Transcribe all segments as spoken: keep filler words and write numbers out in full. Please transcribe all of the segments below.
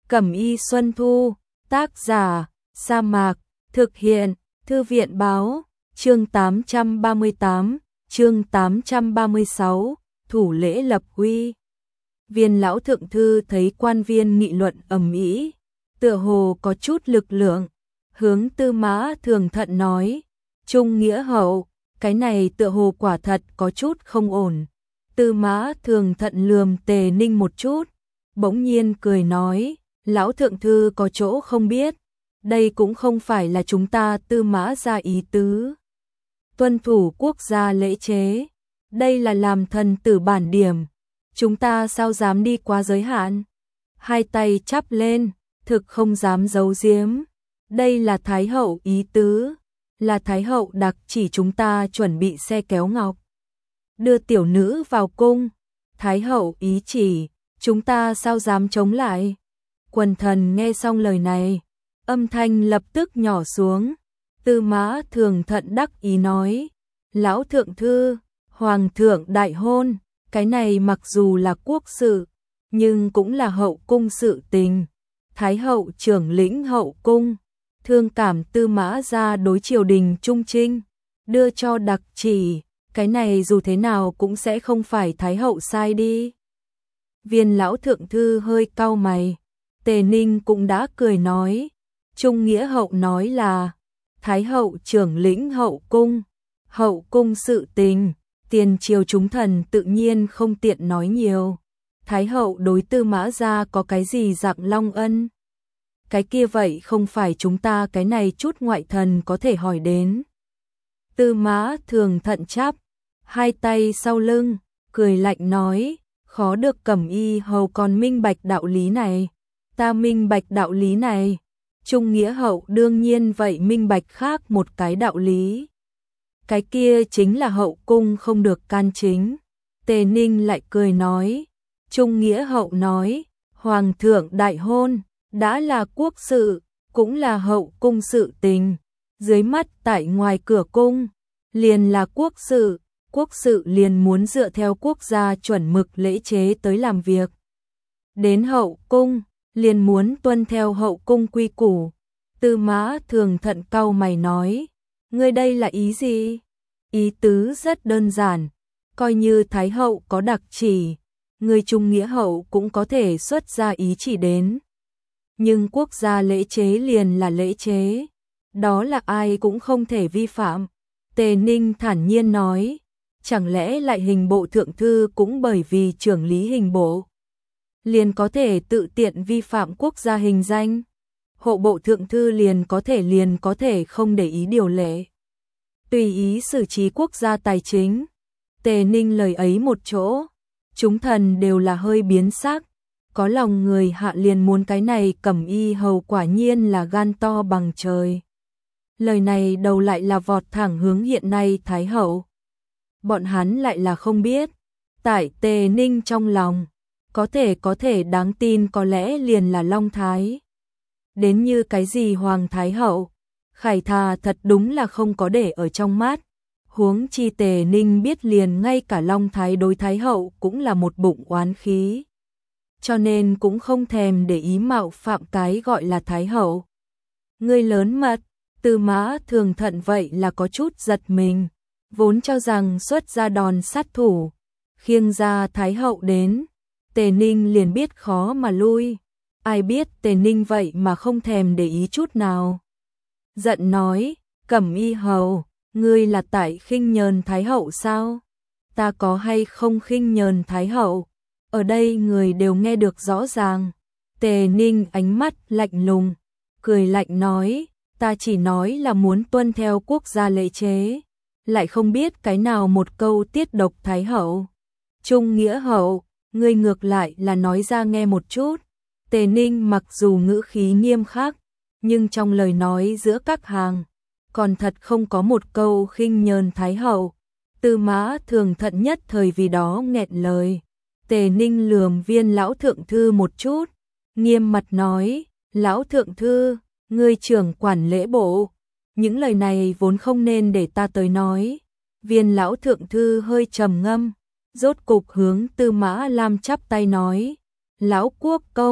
Cẩm y Xuân Thu, tác giả, Sa Mạc, thực hiện, Thư viện báo, chương tám trăm ba mươi tám, chương tám trăm ba mươi sáu, thủ lễ lập uy. Viên lão thượng thư thấy quan viên nghị luận ầm ĩ, tựa hồ có chút lực lượng, hướng Tư Mã Thường Thận nói, Trung nghĩa hậu, cái này tựa hồ quả thật có chút không ổn. Tư Mã Thường Thận lườm Tề Ninh một chút, bỗng nhiên cười nói, lão thượng thư có chỗ không biết, đây cũng không phải là chúng ta Tư Mã gia ý tứ. Tuân thủ quốc gia lễ chế, đây là làm thần tử bản điểm, chúng ta sao dám đi quá giới hạn. Hai tay chắp lên, thực không dám giấu giếm, đây là Thái hậu ý tứ, là Thái hậu đặc chỉ chúng ta chuẩn bị xe kéo ngọc, đưa tiểu nữ vào cung, Thái hậu ý chỉ, chúng ta sao dám chống lại. Quần thần nghe xong lời này, âm thanh lập tức nhỏ xuống. Tư Mã Thường Thận đắc ý nói, lão thượng thư, hoàng thượng đại hôn, cái này mặc dù là quốc sự, nhưng cũng là hậu cung sự tình. Thái hậu trưởng lĩnh hậu cung, thương cảm Tư Mã gia đối triều đình trung trinh, đưa cho đặc chỉ, cái này dù thế nào cũng sẽ không phải Thái hậu sai đi. Viên lão thượng thư hơi cau mày, Tề Ninh cũng đã cười nói, Trung nghĩa hậu nói là Thái hậu trưởng lĩnh hậu cung, hậu cung sự tình, tiền triều chúng thần tự nhiên không tiện nói nhiều. Thái hậu đối Tư Mã gia có cái gì dạng long ân? Cái kia vậy không phải chúng ta cái này chút ngoại thần có thể hỏi đến. Tư Mã Thường Thận chắp hai tay sau lưng, cười lạnh nói, khó được Cẩm y hầu còn minh bạch đạo lý này. Ta minh bạch đạo lý này, Trung nghĩa hậu đương nhiên vậy minh bạch khác một cái đạo lý. Cái kia chính là hậu cung không được can chính. Tề Ninh lại cười nói, Trung nghĩa hậu nói, hoàng thượng đại hôn, đã là quốc sự, cũng là hậu cung sự tình, dưới mắt tại ngoài cửa cung, liền là quốc sự, quốc sự liền muốn dựa theo quốc gia chuẩn mực lễ chế tới làm việc. Đến hậu cung, liền muốn tuân theo hậu cung quy củ. Tư Mã Thường Thận cau mày nói, ngươi đây là ý gì? Ý tứ rất đơn giản, coi như Thái hậu có đặc chỉ, người Trung nghĩa hậu cũng có thể xuất ra ý chỉ đến. Nhưng quốc gia lễ chế liền là lễ chế, đó là ai cũng không thể vi phạm. Tề Ninh thản nhiên nói, chẳng lẽ lại hình bộ thượng thư cũng bởi vì trưởng lý hình bộ liền có thể tự tiện vi phạm quốc gia hình danh? Hộ bộ thượng thư liền có thể liền có thể không để ý điều lệ, tùy ý xử trí quốc gia tài chính? Tề Ninh lời ấy một chỗ, chúng thần đều là hơi biến sắc, có lòng người hạ liền muốn cái này Cẩm y hầu quả nhiên là gan to bằng trời. Lời này đầu lại là vọt thẳng hướng hiện nay Thái hậu. Bọn hắn lại là không biết, tại Tề Ninh trong lòng, có thể có thể đáng tin có lẽ liền là Long Thái. Đến như cái gì Hoàng Thái hậu, Khải Thà thật đúng là không có để ở trong mắt. Huống chi Tề Ninh biết liền ngay cả Long Thái đối Thái hậu cũng là một bụng oán khí, cho nên cũng không thèm để ý mạo phạm cái gọi là Thái hậu. Ngươi lớn mật. Tư Mã Thường Thận vậy là có chút giật mình, vốn cho rằng xuất ra đòn sát thủ, khiêng ra Thái hậu đến, Tề Ninh liền biết khó mà lui. Ai biết Tề Ninh vậy mà không thèm để ý chút nào. Giận nói, Cẩm y hầu, ngươi là tại khinh nhờn Thái hậu sao? Ta có hay không khinh nhờn Thái hậu? Ở đây người đều nghe được rõ ràng. Tề Ninh ánh mắt lạnh lùng, cười lạnh nói, ta chỉ nói là muốn tuân theo quốc gia lễ chế, lại không biết cái nào một câu tiết độc Thái hậu. Trung nghĩa hậu, ngươi ngược lại là nói ra nghe một chút. Tề Ninh mặc dù ngữ khí nghiêm khắc, nhưng trong lời nói giữa các hàng, còn thật không có một câu khinh nhờn Thái hậu. Tư Mã Thường Thận nhất thời vì đó nghẹn lời. Tề Ninh lườm viên lão thượng thư một chút, nghiêm mặt nói, lão thượng thư, ngươi trưởng quản lễ bộ, những lời này vốn không nên để ta tới nói. Viên lão thượng thư hơi trầm ngâm, rốt cục hướng Tư Mã Lam chắp tay nói, lão quốc công,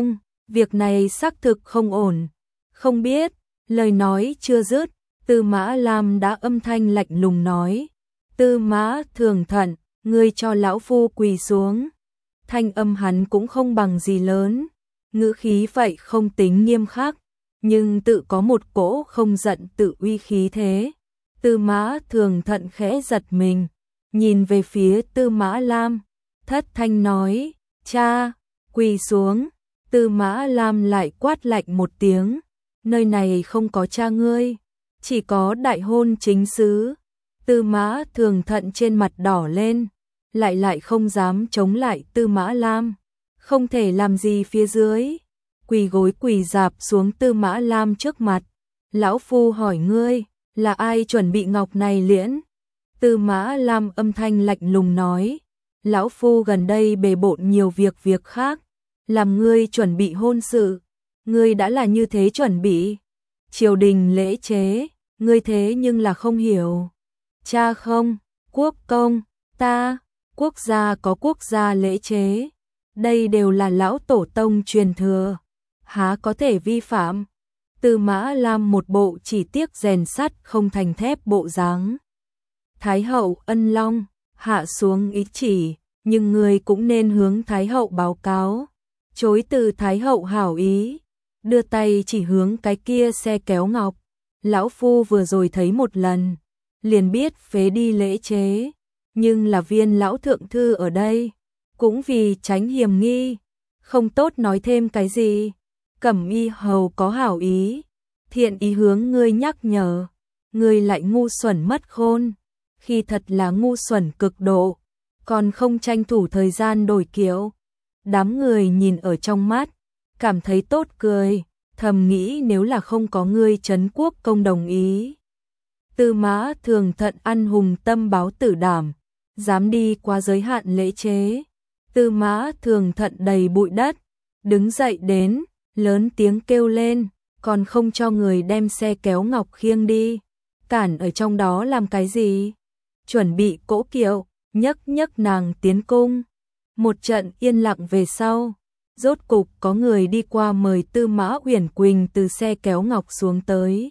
Việc này xác thực không ổn. Không biết, lời nói chưa dứt, Tư Mã Lam đã âm thanh lạnh lùng nói. Tư Mã Thường Thận, ngươi cho lão phu quỳ xuống. Thanh âm hắn cũng không bằng gì lớn, ngữ khí vậy không tính nghiêm khắc, nhưng tự có một cỗ không giận tự uy khí thế. Tư Mã Thường Thận khẽ giật mình, nhìn về phía Tư Mã Lam, thất thanh nói, cha, quỳ xuống. Tư Mã Lam lại quát lạnh một tiếng, nơi này không có cha ngươi, chỉ có đại hôn chính xứ. Tư Mã Thường Thận trên mặt đỏ lên, lại lại không dám chống lại Tư Mã Lam, không thể làm gì phía dưới, quỳ gối quỳ dạp xuống Tư Mã Lam trước mặt. Lão phu hỏi ngươi, là ai chuẩn bị ngọc này liễn? Tư Mã Lam âm thanh lạnh lùng nói, lão phu gần đây bề bộn nhiều việc việc khác, làm ngươi chuẩn bị hôn sự, ngươi đã là như thế chuẩn bị. Triều đình lễ chế, ngươi thế nhưng là không hiểu. Cha không, quốc công, ta, quốc gia có quốc gia lễ chế, đây đều là lão tổ tông truyền thừa, há có thể vi phạm. Tư Mã Lam một bộ chỉ tiếc rèn sắt không thành thép bộ dáng. Thái hậu ân long, hạ xuống ý chỉ, nhưng người cũng nên hướng Thái hậu báo cáo. Chối từ Thái hậu hảo ý, đưa tay chỉ hướng cái kia xe kéo ngọc. Lão phu vừa rồi thấy một lần, liền biết phế đi lễ chế, nhưng là Viên lão thượng thư ở đây, cũng vì tránh hiềm nghi, không tốt nói thêm cái gì. Cẩm y hầu có hảo ý, thiện ý hướng ngươi nhắc nhở, ngươi lại ngu xuẩn mất khôn, khi thật là ngu xuẩn cực độ, còn không tranh thủ thời gian đổi kiệu. Đám người nhìn ở trong mắt, cảm thấy tốt cười, thầm nghĩ nếu là không có ngươi trấn quốc công đồng ý. Tư Mã Thường Thận ăn hùng tâm báo tử đảm, dám đi qua giới hạn lễ chế. Tư Mã Thường Thận đầy bụi đất, đứng dậy đến, lớn tiếng kêu lên, còn không cho người đem xe kéo ngọc khiêng đi, cản ở trong đó làm cái gì? Chuẩn bị cỗ kiệu, nhấc nhấc nàng tiến cung. Một trận yên lặng về sau, rốt cục có người đi qua mời Tư Mã Uyển Quỳnh từ xe kéo ngọc xuống tới.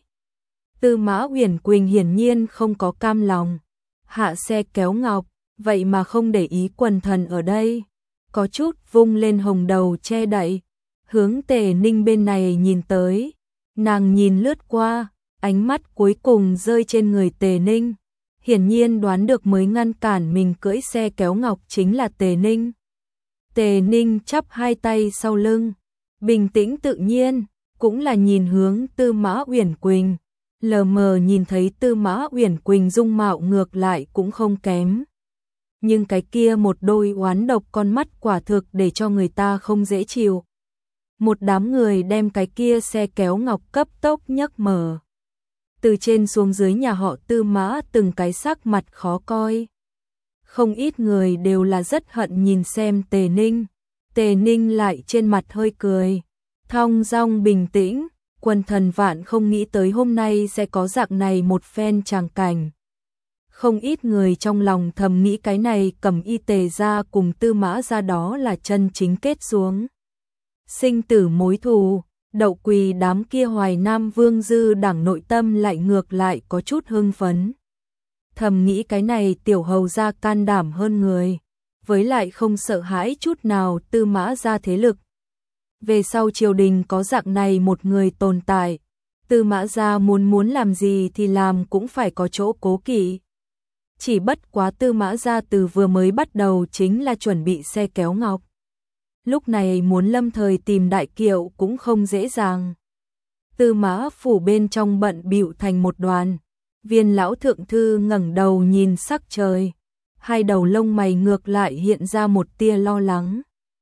Tư Mã Uyển Quỳnh hiển nhiên không có cam lòng, hạ xe kéo ngọc, vậy mà không để ý quần thần ở đây, có chút vung lên hồng đầu che đậy, hướng Tề Ninh bên này nhìn tới. Nàng nhìn lướt qua, ánh mắt cuối cùng rơi trên người Tề Ninh, hiển nhiên đoán được mới ngăn cản mình cưỡi xe kéo ngọc chính là Tề Ninh. Tề Ninh chắp hai tay sau lưng, bình tĩnh tự nhiên, cũng là nhìn hướng Tư Mã Uyển Quỳnh, lờ mờ nhìn thấy Tư Mã Uyển Quỳnh dung mạo ngược lại cũng không kém. Nhưng cái kia một đôi oán độc con mắt quả thực để cho người ta không dễ chịu. Một đám người đem cái kia xe kéo ngọc cấp tốc nhấc mở. Từ trên xuống dưới nhà họ Tư Mã từng cái sắc mặt khó coi. Không ít người đều là rất hận nhìn xem Tề Ninh. Tề Ninh lại trên mặt hơi cười, thong dong bình tĩnh, quần thần vạn không nghĩ tới hôm nay sẽ có dạng này một phen tràng cảnh. Không ít người trong lòng thầm nghĩ cái này Cẩm y Tề gia cùng Tư Mã gia đó là chân chính kết xuống sinh tử mối thù. Đậu Quỳ đám kia Hoài Nam Vương dư đảng nội tâm lại ngược lại có chút hưng phấn. Thầm nghĩ cái này tiểu hầu gia can đảm hơn người, với lại không sợ hãi chút nào Tư Mã gia thế lực. Về sau triều đình có dạng này một người tồn tại, Tư Mã gia muốn muốn làm gì thì làm cũng phải có chỗ cố kỵ. Chỉ bất quá Tư Mã gia từ vừa mới bắt đầu chính là chuẩn bị xe kéo ngọc. Lúc này muốn lâm thời tìm đại kiệu cũng không dễ dàng. Tư Mã phủ bên trong bận bịu thành một đoàn. Viên lão thượng thư ngẩng đầu nhìn sắc trời, hai đầu lông mày ngược lại hiện ra một tia lo lắng.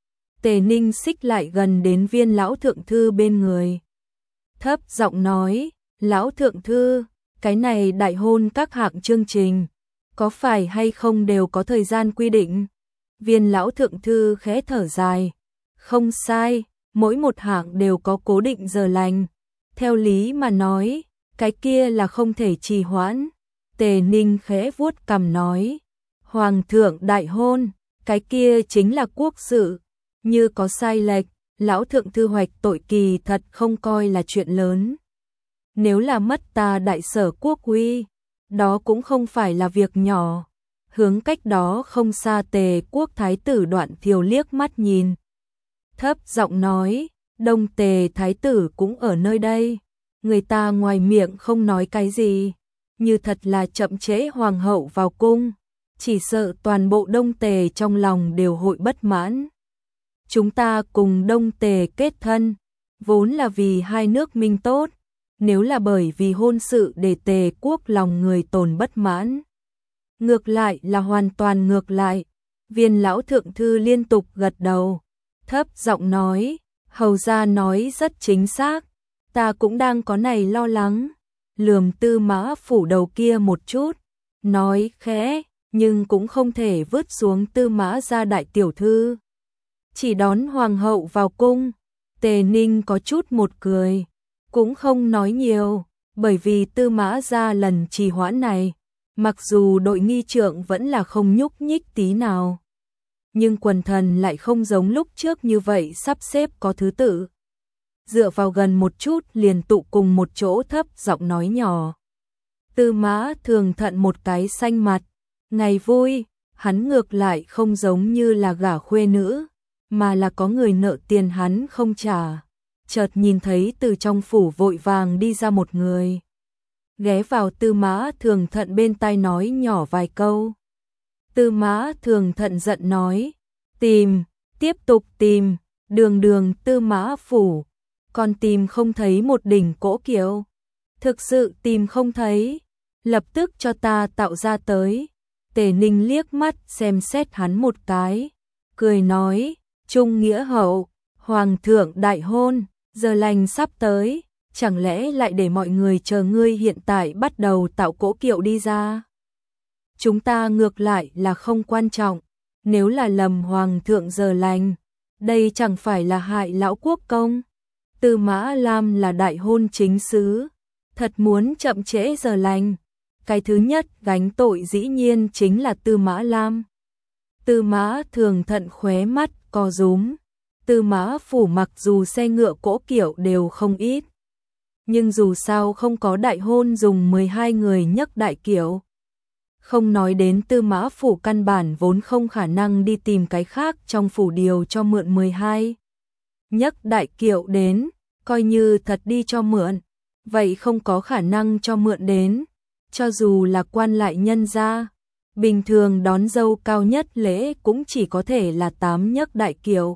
Tề Ninh xích lại gần đến Viên lão thượng thư bên người, thấp giọng nói, lão thượng thư, cái này đại hôn các hạng chương trình, có phải hay không đều có thời gian quy định? Viên lão thượng thư khẽ thở dài, không sai, mỗi một hạng đều có cố định giờ lành. Theo lý mà nói, cái kia là không thể trì hoãn. Tề Ninh khẽ vuốt cằm nói, Hoàng thượng đại hôn, cái kia chính là quốc sự, như có sai lệch, lão thượng thư hoạch tội kỳ thật không coi là chuyện lớn. Nếu là mất ta đại sở quốc uy, đó cũng không phải là việc nhỏ. Hướng cách đó không xa Tề quốc thái tử Đoạn Thiều liếc mắt nhìn. Thấp giọng nói, Đông Tề thái tử cũng ở nơi đây. Người ta ngoài miệng không nói cái gì, như thật là chậm trễ hoàng hậu vào cung. Chỉ sợ toàn bộ Đông Tề trong lòng đều hội bất mãn. Chúng ta cùng Đông Tề kết thân, vốn là vì hai nước minh tốt. Nếu là bởi vì hôn sự để Tề quốc lòng người tồn bất mãn, ngược lại là hoàn toàn ngược lại. Viên lão thượng thư liên tục gật đầu, thấp giọng nói, hầu gia nói rất chính xác, ta cũng đang có này lo lắng. Lườm Tư Mã Phủ đầu kia một chút, nói khẽ, nhưng cũng không thể vứt xuống Tư Mã gia đại tiểu thư. Chỉ đón hoàng hậu vào cung. Tề Ninh có chút một cười, cũng không nói nhiều, bởi vì Tư Mã gia lần trì hoãn này, mặc dù đội nghi trượng vẫn là không nhúc nhích tí nào, nhưng quần thần lại không giống lúc trước như vậy sắp xếp có thứ tự. Dựa vào gần một chút liền tụ cùng một chỗ thấp giọng nói nhỏ. Tư Mã Thường Thận một cái xanh mặt, ngày vui, hắn ngược lại không giống như là gả khuê nữ, mà là có người nợ tiền hắn không trả. Chợt nhìn thấy từ trong phủ vội vàng đi ra một người, ghé vào Tư Mã Thường Thận bên tai nói nhỏ vài câu. Tư Mã Thường Thận giận nói, tìm, tiếp tục tìm, đường đường Tư Mã Phủ, còn tìm không thấy một đỉnh cỗ kiệu. Thực sự tìm không thấy, lập tức cho ta tạo ra tới. Tề Ninh liếc mắt xem xét hắn một cái, cười nói, Trung nghĩa hậu, hoàng thượng đại hôn, giờ lành sắp tới, chẳng lẽ lại để mọi người chờ ngươi hiện tại bắt đầu tạo cỗ kiệu đi ra? Chúng ta ngược lại là không quan trọng, nếu là lầm hoàng thượng giờ lành, đây chẳng phải là hại lão quốc công. Tư Mã Lam là đại hôn chính xứ, thật muốn chậm trễ giờ lành, cái thứ nhất gánh tội dĩ nhiên chính là Tư Mã Lam. Tư Mã Thường Thận khóe mắt co rúm. Tư Mã Phủ mặc dù xe ngựa cỗ kiệu đều không ít, nhưng dù sao không có đại hôn dùng mười hai người nhấc đại kiệu. Không nói đến Tư Mã Phủ căn bản vốn không khả năng đi tìm cái khác trong phủ điều cho mượn mười hai nhấc đại kiệu đến, coi như thật đi cho mượn, vậy không có khả năng cho mượn đến. Cho dù là quan lại nhân gia, bình thường đón dâu cao nhất lễ cũng chỉ có thể là tám nhấc đại kiệu.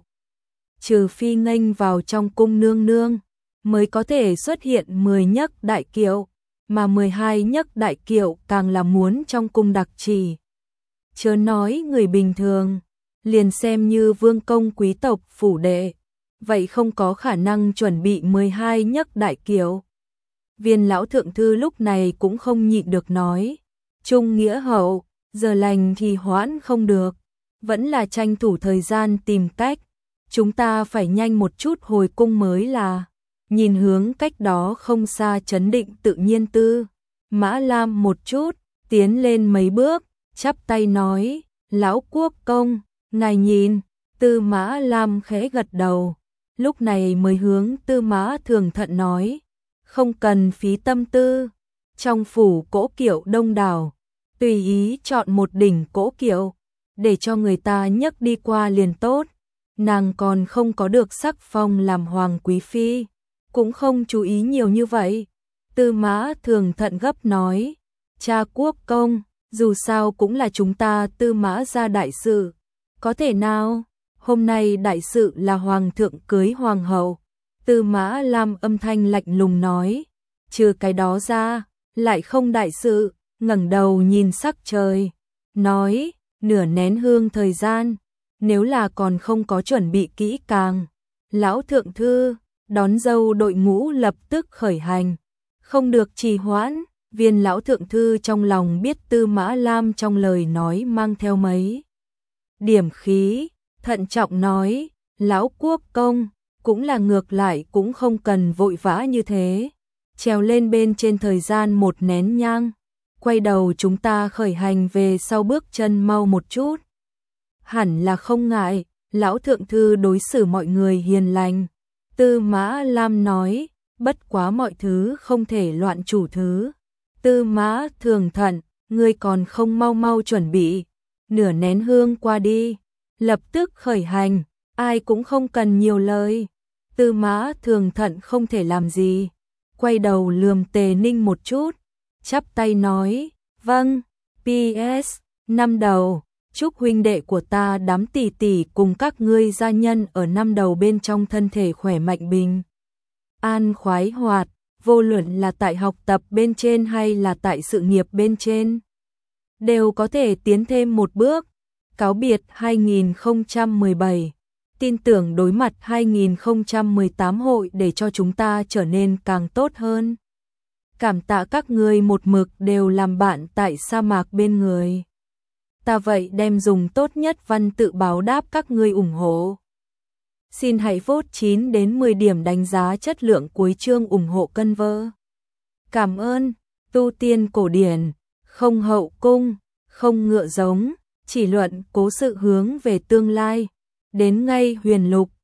Trừ phi nghênh vào trong cung nương nương, mới có thể xuất hiện mười nhấc đại kiệu, mà mười hai nhấc đại kiệu càng là muốn trong cung đặc trì. Chớ nói người bình thường, liền xem như vương công quý tộc phủ đệ, vậy không có khả năng chuẩn bị mười hai nhấc đại kiệu. Viên lão thượng thư lúc này cũng không nhịn được nói, Trung nghĩa hậu, giờ lành thì hoãn không được, vẫn là tranh thủ thời gian tìm cách, chúng ta phải nhanh một chút hồi cung mới là. Nhìn hướng cách đó không xa Trấn Định Tự Nhiên Tư, Mã Lam một chút, tiến lên mấy bước, chắp tay nói, lão quốc công, ngài nhìn. Tư Mã Lam khẽ gật đầu, lúc này mới hướng Tư Mã Thường Thận nói, không cần phí tâm tư, trong phủ cỗ kiệu đông đảo, tùy ý chọn một đỉnh cỗ kiệu, để cho người ta nhấc đi qua liền tốt. Nàng còn không có được sắc phong làm hoàng quý phi, cũng không chú ý nhiều như vậy. Tư Mã Thường Thận gấp nói, cha quốc công, dù sao cũng là chúng ta Tư Mã gia đại sự, có thể nào? Hôm nay đại sự là hoàng thượng cưới hoàng hậu. Tư Mã Lam âm thanh lạnh lùng nói, trừ cái đó ra, lại không đại sự. Ngẩng đầu nhìn sắc trời, nói, nửa nén hương thời gian, nếu là còn không có chuẩn bị kỹ càng, lão thượng thư, đón dâu đội ngũ lập tức khởi hành, không được trì hoãn. Viên lão thượng thư trong lòng biết Tư Mã Lam trong lời nói mang theo mấy điểm khí, thận trọng nói, lão quốc công, cũng là ngược lại cũng không cần vội vã như thế, trèo lên bên trên thời gian một nén nhang, quay đầu chúng ta khởi hành về sau bước chân mau một chút. Hẳn là không ngại, Lão thượng thư đối xử mọi người hiền lành. Tư Mã Lam nói, bất quá mọi thứ không thể loạn chủ thứ. Tư Mã Thường Thận, ngươi còn không mau mau chuẩn bị. Nửa nén hương qua đi, lập tức khởi hành, ai cũng không cần nhiều lời. Tư Mã Thường Thận không thể làm gì, quay đầu lườm Tề Ninh một chút, chắp tay nói, vâng, pê ét, năm đầu, chúc huynh đệ của ta đám tỷ tỷ cùng các ngươi gia nhân ở năm đầu bên trong thân thể khỏe mạnh bình an khoái hoạt, vô luận là tại học tập bên trên hay là tại sự nghiệp bên trên, đều có thể tiến thêm một bước. Cáo biệt hai nghìn không trăm mười bảy, tin tưởng đối mặt hai nghìn không trăm mười tám hội để cho chúng ta trở nên càng tốt hơn. Cảm tạ các ngươi một mực đều làm bạn tại sa mạc bên người. Ta vậy đem dùng tốt nhất văn tự báo đáp các ngươi ủng hộ. Xin hãy vote chín đến mười điểm đánh giá chất lượng cuối chương ủng hộ cân vơ. Cảm ơn, tu tiên cổ điển, không hậu cung, không ngựa giống, chỉ luận cố sự hướng về tương lai. Đến ngay huyền lục,